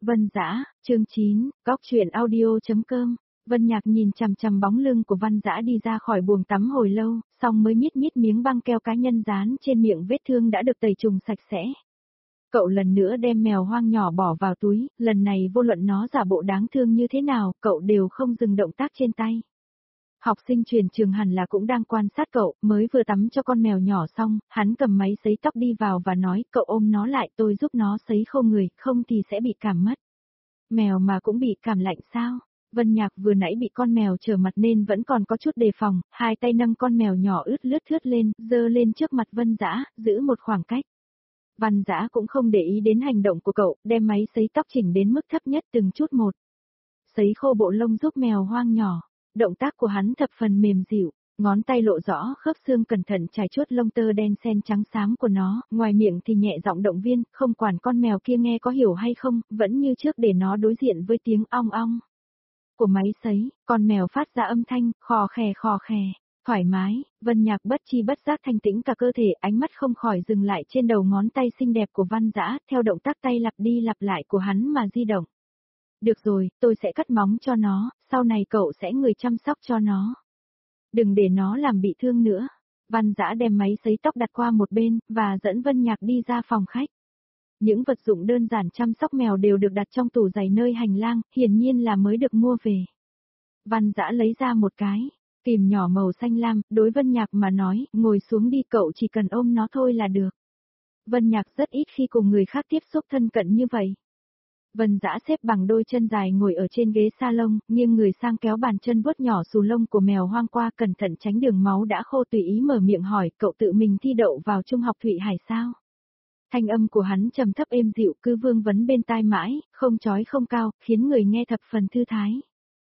Vân Dã, chương 9, góc truyện audio.com. Vân Nhạc nhìn chằm chằm bóng lưng của Văn Dã đi ra khỏi buồng tắm hồi lâu, xong mới miết miếng băng keo cá nhân dán trên miệng vết thương đã được tẩy trùng sạch sẽ. Cậu lần nữa đem mèo hoang nhỏ bỏ vào túi, lần này vô luận nó giả bộ đáng thương như thế nào, cậu đều không dừng động tác trên tay. Học sinh truyền trường hẳn là cũng đang quan sát cậu, mới vừa tắm cho con mèo nhỏ xong, hắn cầm máy sấy tóc đi vào và nói, cậu ôm nó lại, tôi giúp nó sấy khô người, không thì sẽ bị cảm mất. Mèo mà cũng bị cảm lạnh sao? Vân Nhạc vừa nãy bị con mèo trở mặt nên vẫn còn có chút đề phòng, hai tay nâng con mèo nhỏ ướt lướt thướt lên, giơ lên trước mặt Vân Dã, giữ một khoảng cách. Văn Dã cũng không để ý đến hành động của cậu, đem máy sấy tóc chỉnh đến mức thấp nhất từng chút một. Sấy khô bộ lông giúp mèo hoang nhỏ. Động tác của hắn thập phần mềm dịu, ngón tay lộ rõ khớp xương cẩn thận trải chuốt lông tơ đen xen trắng xám của nó, ngoài miệng thì nhẹ giọng động viên, không quản con mèo kia nghe có hiểu hay không, vẫn như trước để nó đối diện với tiếng ong ong của máy sấy, con mèo phát ra âm thanh, khò khè, thoải mái, Vân Nhạc bất chi bất giác thanh tĩnh cả cơ thể, ánh mắt không khỏi dừng lại trên đầu ngón tay xinh đẹp của Văn Dã, theo động tác tay lặp đi lặp lại của hắn mà di động. Được rồi, tôi sẽ cắt móng cho nó, sau này cậu sẽ người chăm sóc cho nó. Đừng để nó làm bị thương nữa. Văn Dã đem máy sấy tóc đặt qua một bên, và dẫn Vân Nhạc đi ra phòng khách. Những vật dụng đơn giản chăm sóc mèo đều được đặt trong tủ giày nơi hành lang, hiển nhiên là mới được mua về. Văn Dã lấy ra một cái kìm nhỏ màu xanh lam, đối Vân Nhạc mà nói, ngồi xuống đi, cậu chỉ cần ôm nó thôi là được. Vân Nhạc rất ít khi cùng người khác tiếp xúc thân cận như vậy. Vân Dã xếp bằng đôi chân dài ngồi ở trên ghế salon, nghiêng người sang kéo bàn chân vuốt nhỏ xù lông của mèo hoang qua, cẩn thận tránh đường máu đã khô, tùy ý mở miệng hỏi, cậu tự mình thi đậu vào Trung học Thụy Hải sao? Thanh âm của hắn trầm thấp êm dịu, cứ vương vấn bên tai mãi, không chói không cao, khiến người nghe thập phần thư thái.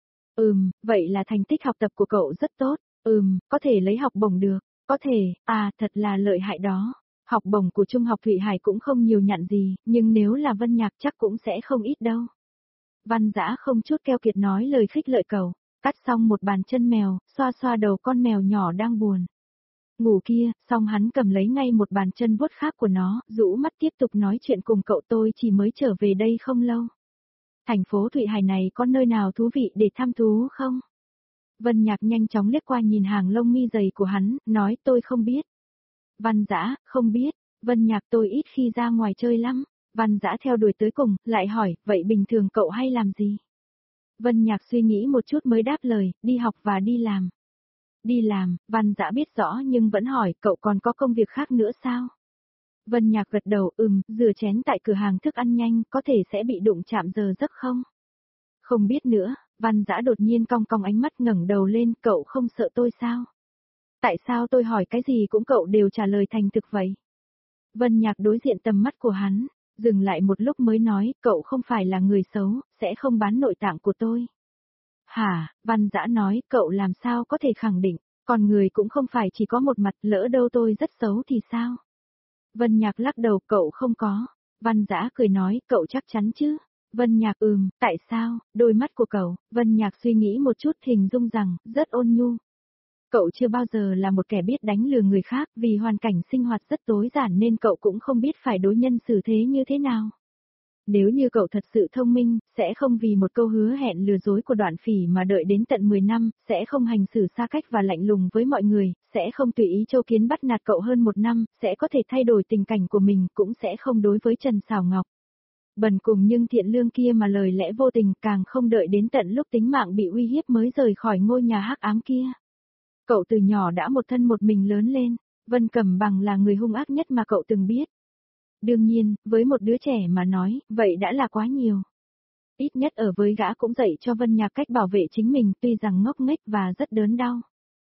Vậy là thành tích học tập của cậu rất tốt, có thể lấy học bổng được, có thể, thật là lợi hại đó. Học bổng của Trung học Thụy Hải cũng không nhiều nhặn gì, nhưng nếu là Vân Nhạc chắc cũng sẽ không ít đâu. Văn Dã không chút keo kiệt nói lời khích lệ cậu, cắt xong một bàn chân mèo, xoa xoa đầu con mèo nhỏ đang buồn ngủ kia, xong hắn cầm lấy ngay một bàn chân vuốt khác của nó, rũ mắt tiếp tục nói chuyện cùng cậu, tôi chỉ mới trở về đây không lâu. Thành phố Thụy Hải này có nơi nào thú vị để thăm thú không? Vân Nhạc nhanh chóng liếc qua nhìn hàng lông mi dày của hắn, nói tôi không biết. Văn Dã, không biết, Vân Nhạc, tôi ít khi ra ngoài chơi lắm. Văn Dã theo đuổi tới cùng, lại hỏi, vậy bình thường cậu hay làm gì? Vân Nhạc suy nghĩ một chút mới đáp lời, đi học và đi làm. Đi làm, Văn Dã biết rõ nhưng vẫn hỏi, cậu còn có công việc khác nữa sao? Vân Nhạc gật đầu, rửa chén tại cửa hàng thức ăn nhanh, có thể sẽ bị đụng chạm giờ giấc không? Không biết nữa, Văn Dã đột nhiên cong cong ánh mắt ngẩng đầu lên, cậu không sợ tôi sao? Tại sao tôi hỏi cái gì cũng cậu đều trả lời thành thực vậy? Vân Nhạc đối diện tầm mắt của hắn, dừng lại một lúc mới nói, cậu không phải là người xấu, sẽ không bán nội tạng của tôi. Hả, Văn Dã nói, cậu làm sao có thể khẳng định, con người cũng không phải chỉ có một mặt, lỡ đâu tôi rất xấu thì sao? Vân Nhạc lắc đầu, cậu không có. Văn Dã cười nói, cậu chắc chắn chứ? Vân Nhạc tại sao? Đôi mắt của cậu, Vân Nhạc suy nghĩ một chút hình dung rằng, rất ôn nhu. Cậu chưa bao giờ là một kẻ biết đánh lừa người khác, vì hoàn cảnh sinh hoạt rất tối giản nên cậu cũng không biết phải đối nhân xử thế như thế nào. Nếu như cậu thật sự thông minh, sẽ không vì một câu hứa hẹn lừa dối của Đoạn Phỉ mà đợi đến tận 10 năm, sẽ không hành xử xa cách và lạnh lùng với mọi người, sẽ không tùy ý Châu Kiến bắt nạt cậu hơn 1 năm, sẽ có thể thay đổi tình cảnh của mình, cũng sẽ không đối với Trần Sảo Ngọc bần cùng nhưng thiện lương kia mà lời lẽ vô tình, càng không đợi đến tận lúc tính mạng bị uy hiếp mới rời khỏi ngôi nhà hắc ám kia. Cậu từ nhỏ đã một thân một mình lớn lên, Vân Cẩm Bằng là người hung ác nhất mà cậu từng biết. Đương nhiên, với một đứa trẻ mà nói, vậy đã là quá nhiều. Ít nhất ở với gã cũng dạy cho Vân Nhạc cách bảo vệ chính mình, tuy rằng ngốc nghếch và rất đớn đau.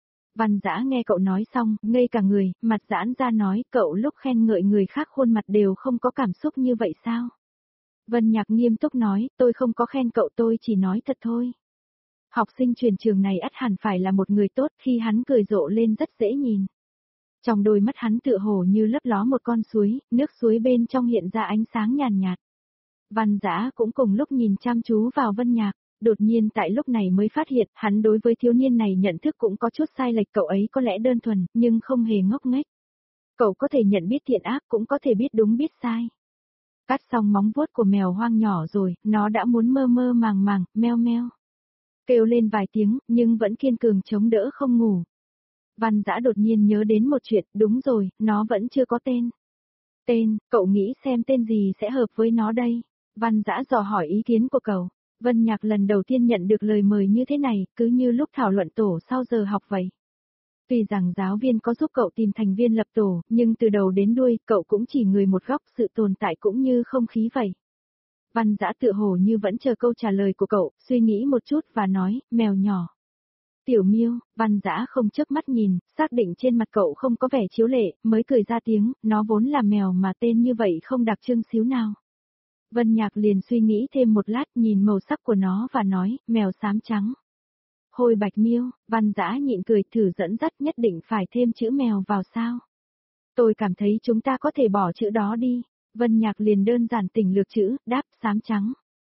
Văn Dã nghe cậu nói xong, ngây cả người, mặt giãn ra nói, cậu lúc khen ngợi người khác khuôn mặt đều không có cảm xúc như vậy sao? Vân Nhạc nghiêm túc nói, tôi không có khen cậu, tôi chỉ nói thật thôi. Học sinh truyền trường này ắt hẳn phải là một người tốt, khi hắn cười rộ lên rất dễ nhìn. Trong đôi mắt hắn tựa hồ như lấp ló một con suối, nước suối bên trong hiện ra ánh sáng nhàn nhạt. Văn Dã cũng cùng lúc nhìn chăm chú vào Vân Nhạc, đột nhiên tại lúc này mới phát hiện, hắn đối với thiếu niên này nhận thức cũng có chút sai lệch, cậu ấy có lẽ đơn thuần, nhưng không hề ngốc nghếch. Cậu có thể nhận biết thiện ác, cũng có thể biết đúng biết sai. Cắt xong móng vuốt của mèo hoang nhỏ rồi, nó đã muốn mơ mơ màng màng, meo meo. Kêu lên vài tiếng, nhưng vẫn kiên cường chống đỡ không ngủ. Văn Dã đột nhiên nhớ đến một chuyện, đúng rồi, nó vẫn chưa có tên. Tên, cậu nghĩ xem tên gì sẽ hợp với nó đây? Văn Dã dò hỏi ý kiến của cậu. Vân Nhạc lần đầu tiên nhận được lời mời như thế này, cứ như lúc thảo luận tổ sau giờ học vậy. Tuy rằng giáo viên có giúp cậu tìm thành viên lập tổ, nhưng từ đầu đến đuôi, cậu cũng chỉ người một góc, sự tồn tại cũng như không khí vậy. Văn Dã tựa hồ như vẫn chờ câu trả lời của cậu, suy nghĩ một chút và nói, mèo nhỏ. Tiểu Miêu, Văn Dã không chớp mắt nhìn, xác định trên mặt cậu không có vẻ chiếu lệ, mới cười ra tiếng, nó vốn là mèo mà tên như vậy không đặc trưng xíu nào. Vân Nhạc liền suy nghĩ thêm một lát, nhìn màu sắc của nó và nói, mèo xám trắng. Hôi Bạch Miêu, Văn Dã nhịn cười, thử dẫn dắt, nhất định phải thêm chữ mèo vào sao? Tôi cảm thấy chúng ta có thể bỏ chữ đó đi. Vân Nhạc liền đơn giản tỉnh lược chữ, đáp, xám trắng.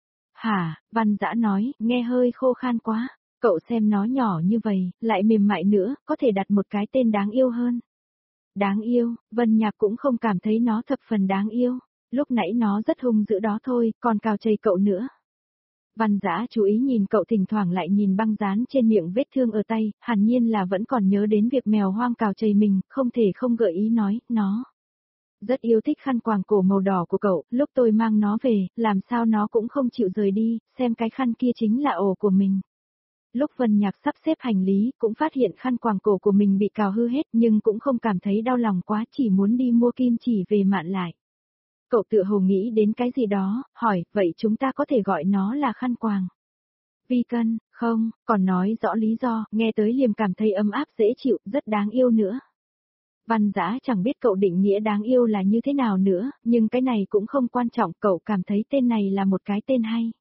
Hả, Văn Dã nói, nghe hơi khô khan quá. Cậu xem nó nhỏ như vậy, lại mềm mại nữa, có thể đặt một cái tên đáng yêu hơn. Đáng yêu, Vân Nhạc cũng không cảm thấy nó thập phần đáng yêu. Lúc nãy nó rất hung dữ đó thôi, còn cào chày cậu nữa. Văn Dã chú ý nhìn cậu, thỉnh thoảng lại nhìn băng dán trên miệng vết thương ở tay, hẳn nhiên là vẫn còn nhớ đến việc mèo hoang cào chày mình, không thể không gợi ý nói, nó rất yêu thích khăn quàng cổ màu đỏ của cậu, lúc tôi mang nó về, làm sao nó cũng không chịu rời đi, xem cái khăn kia chính là ổ của mình. Lúc Vân Nhạc sắp xếp hành lý, cũng phát hiện khăn quàng cổ của mình bị cào hư hết, nhưng cũng không cảm thấy đau lòng quá, chỉ muốn đi mua kim chỉ về mạn lại. Cậu tự hồ nghĩ đến cái gì đó, hỏi, vậy chúng ta có thể gọi nó là khăn quàng. Vi Cân, không, còn nói rõ lý do, nghe tới liền cảm thấy ấm áp dễ chịu, rất đáng yêu nữa. Văn Dã chẳng biết cậu định nghĩa đáng yêu là như thế nào nữa, nhưng cái này cũng không quan trọng, cậu cảm thấy tên này là một cái tên hay.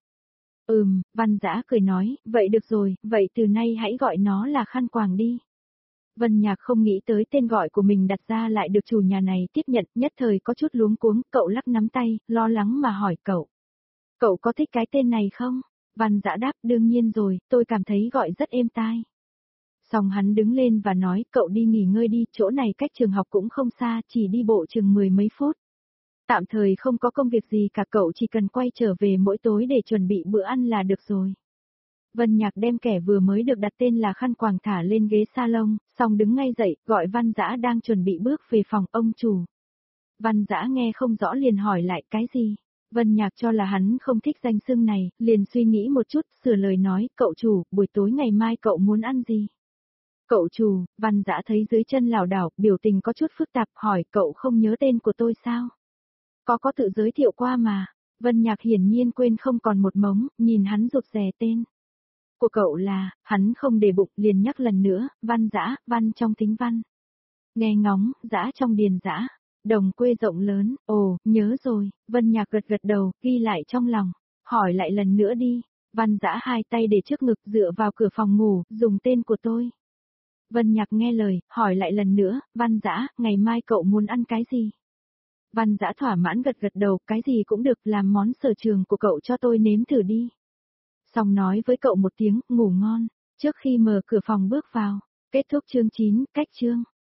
Văn Dã cười nói, vậy được rồi, vậy từ nay hãy gọi nó là khăn quàng đi. Vân Nhạc không nghĩ tới tên gọi của mình đặt ra lại được chủ nhà này tiếp nhận, nhất thời có chút luống cuống, cậu lắc nắm tay, lo lắng mà hỏi cậu. Cậu có thích cái tên này không? Văn Dã đáp, đương nhiên rồi, tôi cảm thấy gọi rất êm tai. Xong hắn đứng lên và nói, cậu đi nghỉ ngơi đi, chỗ này cách trường học cũng không xa, chỉ đi bộ chừng 10 mấy phút. Tạm thời không có công việc gì cả, cậu chỉ cần quay trở về mỗi tối để chuẩn bị bữa ăn là được rồi. Vân Nhạc đem kẻ vừa mới được đặt tên là khăn quàng thả lên ghế salon, xong đứng ngay dậy, gọi Văn Dã đang chuẩn bị bước về phòng ông chủ. Văn Dã nghe không rõ liền hỏi lại cái gì. Vân Nhạc cho là hắn không thích danh xưng này, liền suy nghĩ một chút, sửa lời nói, cậu chủ, buổi tối ngày mai cậu muốn ăn gì? Cậu chủ, Văn Dã thấy dưới chân lảo đảo, biểu tình có chút phức tạp, hỏi, cậu không nhớ tên của tôi sao? Có tự giới thiệu qua mà. Vân Nhạc hiển nhiên quên không còn một mống, nhìn hắn rụt rè tên. Của cậu là, hắn không để bụng, liền nhắc lần nữa, Văn Dã, văn trong tính văn. Nghe ngóng, dã trong điền dã. Đồng quê rộng lớn, ồ, nhớ rồi, Vân Nhạc gật gật đầu, ghi lại trong lòng. Hỏi lại lần nữa đi. Văn Dã hai tay để trước ngực, dựa vào cửa phòng ngủ, dùng tên của tôi. Vân Nhạc nghe lời, hỏi lại lần nữa, Văn Dã, ngày mai cậu muốn ăn cái gì? Văn Dã thỏa mãn gật gật đầu, cái gì cũng được, làm món sở trường của cậu cho tôi nếm thử đi. Xong nói với cậu một tiếng, ngủ ngon, trước khi mở cửa phòng bước vào. Kết thúc chương 9, cách chương.